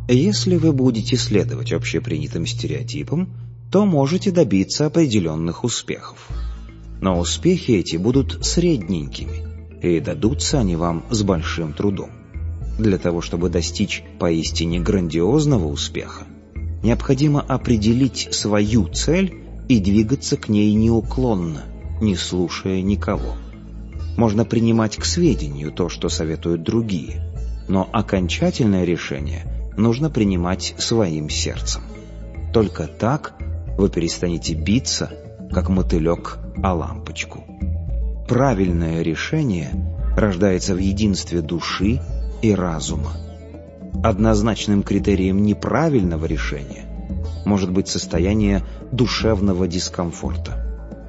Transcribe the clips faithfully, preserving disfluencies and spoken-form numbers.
Если вы будете следовать общепринятым стереотипам, то можете добиться определенных успехов. Но успехи эти будут средненькими, и дадутся они вам с большим трудом. Для того, чтобы достичь поистине грандиозного успеха, необходимо определить свою цель и двигаться к ней неуклонно, не слушая никого. Можно принимать к сведению то, что советуют другие, но окончательное решение нужно принимать своим сердцем. Только так вы перестанете биться, как мотылек о лампочку. Правильное решение рождается в единстве души и разума. Однозначным критерием неправильного решения может быть состояние душевного дискомфорта.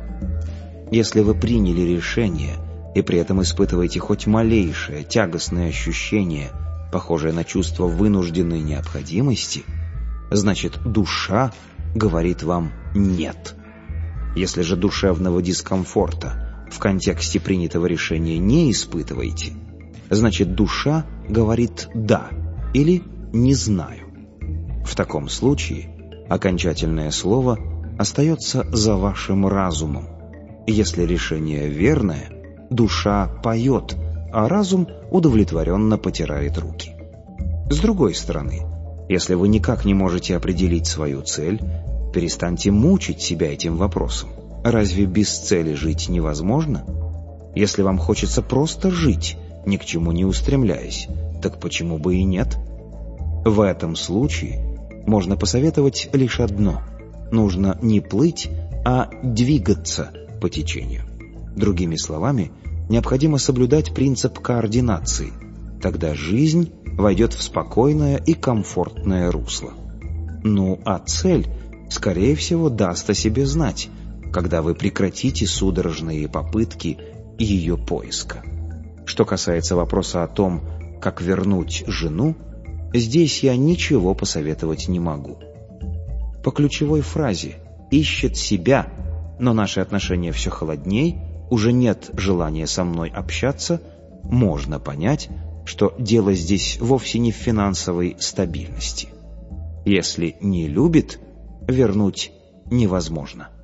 Если вы приняли решение и при этом испытываете хоть малейшее тягостное ощущение, похожее на чувство вынужденной необходимости, значит, душа говорит вам «нет». Если же душевного дискомфорта в контексте принятого решения не испытываете, значит, душа говорит «да» или «не знаю». В таком случае окончательное слово остается за вашим разумом. Если решение верное, душа поет, а разум удовлетворенно потирает руки. С другой стороны, если вы никак не можете определить свою цель, перестаньте мучить себя этим вопросом. Разве без цели жить невозможно? Если вам хочется просто жить, ни к чему не устремляясь, так почему бы и нет? В этом случае можно посоветовать лишь одно: нужно не плыть, а двигаться по течению. Другими словами, необходимо соблюдать принцип координации. Тогда жизнь войдет в спокойное и комфортное русло. Ну а цель, скорее всего, даст о себе знать, когда вы прекратите судорожные попытки ее поиска. Что касается вопроса о том, как вернуть жену, здесь я ничего посоветовать не могу. По ключевой фразе «ищет себя», но наши отношения все холодней, уже нет желания со мной общаться, можно понять, что дело здесь вовсе не в финансовой стабильности. Если не любит, вернуть невозможно.